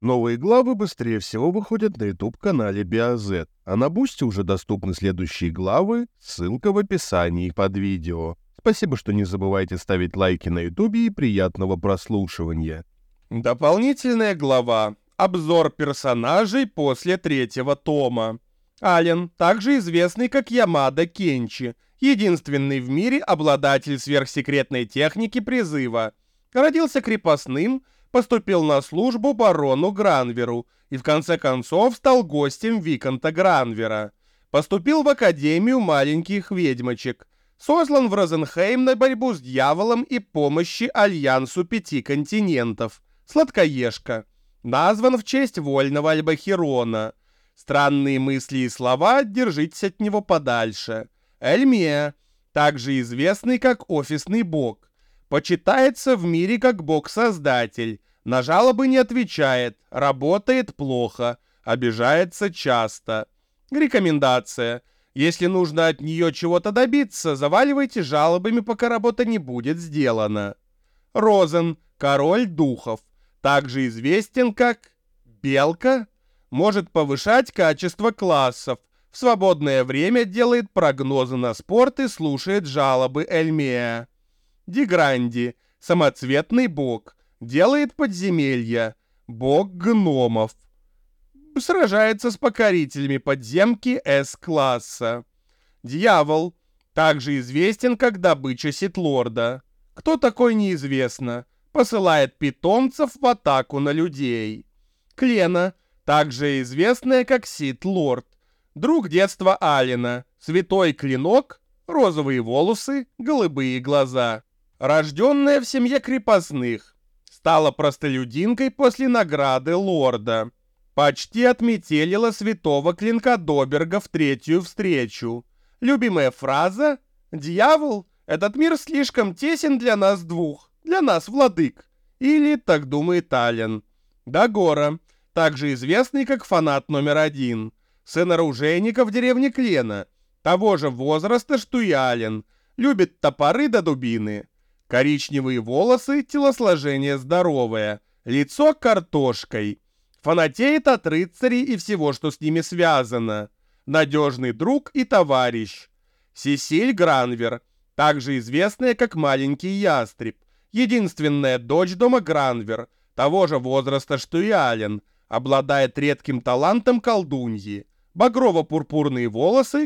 Новые главы быстрее всего выходят на YouTube-канале BioZ, а на Бусти уже доступны следующие главы, ссылка в описании под видео. Спасибо, что не забывайте ставить лайки на YouTube и приятного прослушивания. Дополнительная глава. Обзор персонажей после третьего тома. Ален, также известный как Ямада Кенчи, единственный в мире обладатель сверхсекретной техники призыва. Родился крепостным, поступил на службу барону Гранверу и в конце концов стал гостем Виконта Гранвера. Поступил в Академию маленьких ведьмочек. Сослан в Розенхейм на борьбу с дьяволом и помощи Альянсу Пяти Континентов. Сладкоежка. Назван в честь вольного Альбахирона. Странные мысли и слова, держитесь от него подальше. Эльмия, также известный как офисный бог. Почитается в мире как бог-создатель. На жалобы не отвечает, работает плохо, обижается часто. Рекомендация. Если нужно от нее чего-то добиться, заваливайте жалобами, пока работа не будет сделана. Розен, король духов. Также известен как Белка. Может повышать качество классов. В свободное время делает прогнозы на спорт и слушает жалобы Эльмея. Дигранди, самоцветный бог, делает подземелья, бог гномов. Сражается с покорителями подземки С-класса. Дьявол, также известен как добыча Ситлорда. Кто такой, неизвестно. Посылает питомцев в атаку на людей. Клена, также известная как Ситлорд. Друг детства Алена, святой клинок, розовые волосы, голубые глаза. Рожденная в семье крепостных, стала простолюдинкой после награды лорда. Почти отметелила святого клинка Доберга в третью встречу. Любимая фраза: «Дьявол, этот мир слишком тесен для нас двух, для нас, владык». Или так думает Ален. Дагора, также известный как фанат номер 1, сын оружейника в деревне Клена, того же возраста, что и Ален, любит топоры до дубины. Коричневые волосы, телосложение здоровое, лицо картошкой. Фанатеет от рыцарей и всего, что с ними связано. Надежный друг и товарищ. Сесиль Гранвер, также известная как маленький ястреб, единственная дочь дома Гранвер, того же возраста, что и Ален, обладает редким талантом колдуньи. Багрово-пурпурные волосы,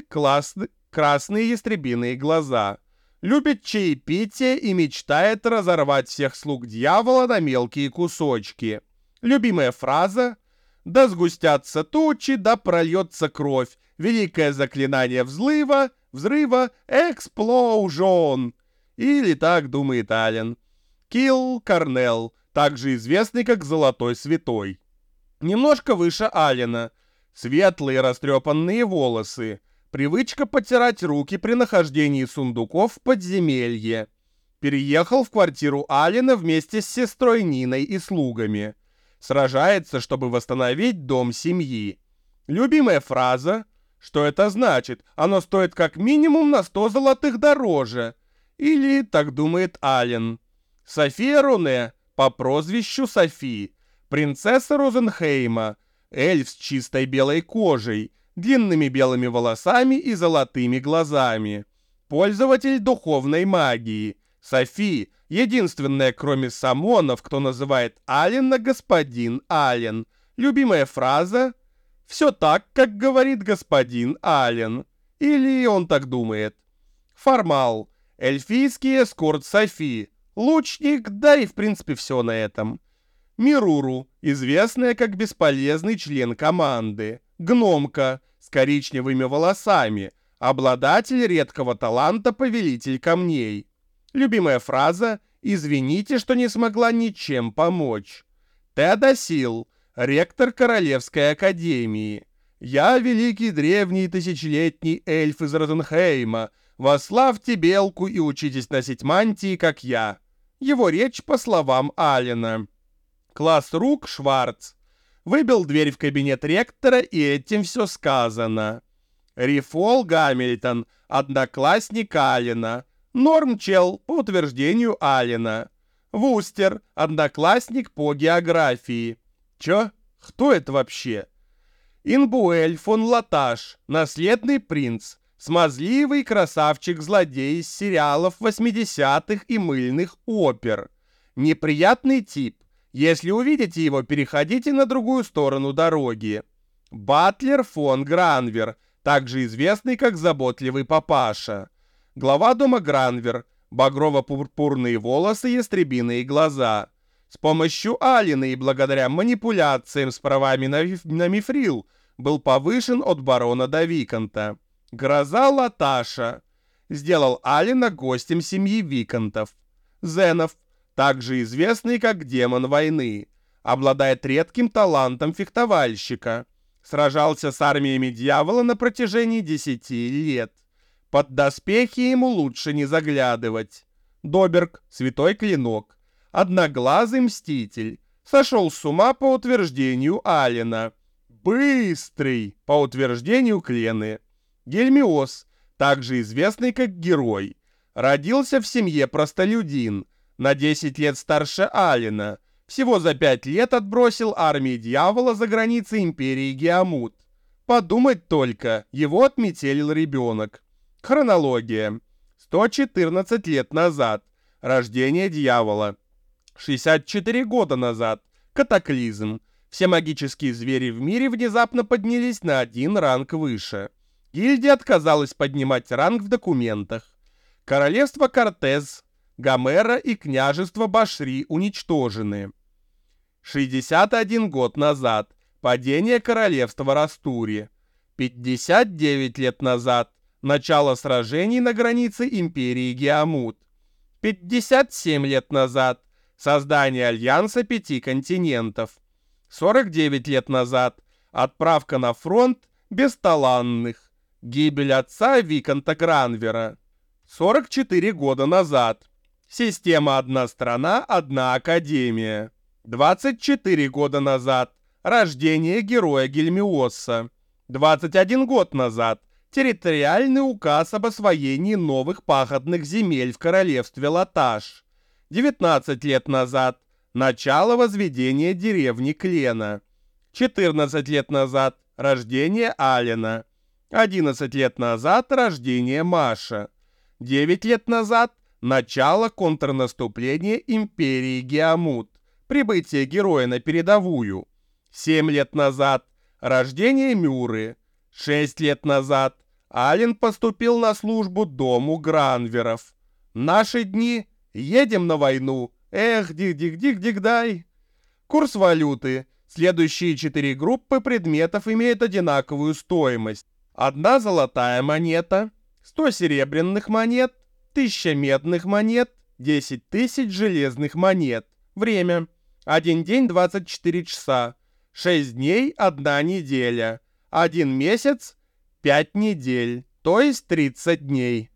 красные ястребиные глаза. Любит чаепитие и мечтает разорвать всех слуг дьявола на мелкие кусочки. Любимая фраза: «Да сгустятся тучи, да прольется кровь. Великое заклинание взрыва, эксплоужон». Или так думает Ален. Килл Корнелл, также известный как Золотой Святой. Немножко выше Алена. Светлые растрепанные волосы. Привычка потирать руки при нахождении сундуков в подземелье. Переехал в квартиру Алена вместе с сестрой Ниной и слугами. Сражается, чтобы восстановить дом семьи. Любимая фраза: «Что это значит? Оно стоит как минимум на 100 золотых дороже». Или так думает Ален. София Руне, по прозвищу Софи, принцесса Розенхейма, эльф с чистой белой кожей, длинными белыми волосами и золотыми глазами. Пользователь духовной магии. Софи — единственная, кроме Самонов, кто называет Алена господин Ален. Любимая фраза: «Все так, как говорит господин Ален». Или он так думает. Формал. Эльфийский эскорт Софи. Лучник, да и в принципе все на этом. Мируру, известная как бесполезный член команды. Гномка с коричневыми волосами, обладатель редкого таланта повелитель камней. Любимая фраза: «Извините, что не смогла ничем помочь». Теодосил, ректор Королевской Академии. «Я великий древний тысячелетний эльф из Розенхейма. Восславьте белку и учитесь носить мантии, как я». Его речь по словам Алена. Класс рук Шварц. Выбил дверь в кабинет ректора, и этим все сказано. Рифол Гамильтон, одноклассник Алена. Нормчел, по утверждению Алена. Вустер, одноклассник по географии. Чё? Кто это вообще? Инбуэль фон Латаш, наследный принц, смазливый красавчик-злодей из сериалов 80-х и мыльных опер. Неприятный тип. Если увидите его, переходите на другую сторону дороги. Батлер фон Гранвер, также известный как заботливый папаша. Глава дома Гранвер, багрово-пурпурные волосы, ястребиные глаза. С помощью Алина и благодаря манипуляциям с правами на мифрил был повышен от барона до виконта. Гроза Латаша сделал Алина гостем семьи виконтов. Зенов, также известный как демон войны, обладает редким талантом фехтовальщика. Сражался с армиями дьявола на протяжении 10 лет. Под доспехи ему лучше не заглядывать. Доберг, святой клинок, одноглазый мститель, сошел с ума по утверждению Алина. Быстрый, по утверждению Клены. Гельмиос, также известный как герой, родился в семье простолюдин, на 10 лет старше Алина. Всего за 5 лет отбросил армии дьявола за границы империи Геамут. Подумать только, его отметелил ребенок. Хронология. 114 лет назад. Рождение дьявола. 64 года назад. Катаклизм. Все магические звери в мире внезапно поднялись на 1 ранг выше. Гильдия отказалась поднимать ранг в документах. Королевство Кортез, Гомера и княжество Башри уничтожены. 61 год назад. Падение королевства Растури. 59 лет назад. Начало сражений на границе империи Геамут. 57 лет назад. Создание альянса 5 континентов. 49 лет назад. Отправка на фронт бесталанных. Гибель отца виконта Гранвера. 44 года назад. Система «Одна страна, одна академия». 24 года назад. Рождение героя Гельмиоса. 21 год назад. Территориальный указ об освоении новых пахотных земель в королевстве Латаш. 19 лет назад. Начало возведения деревни Клена. 14 лет назад. Рождение Алина. 11 лет назад. Рождение Маша. 9 лет назад. Начало контрнаступления империи Геамут. Прибытие героя на передовую. 7 лет назад. Рождение Мюры. 6 лет назад. Ален поступил на службу дому Гранверов. Наши дни. Едем на войну. Эх, дик-дик-дик-дик-дай. Курс валюты. Следующие 4 группы предметов имеют одинаковую стоимость. 1 золотая монета, 100 серебряных монет, 1000 медных монет, 10 тысяч железных монет. Время. 1 день 24 часа. 6 дней 1 неделя. 1 месяц 5 недель, то есть 30 дней.